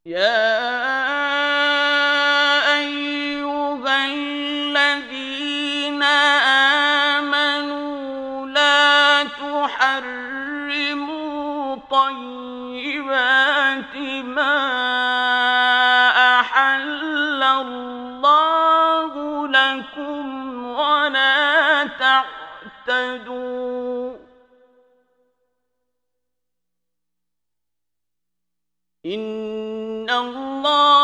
يا أيها الذين آمنوا لا تحرموا طيبات ما أحل الله لكم ولا تعتدوا إن الله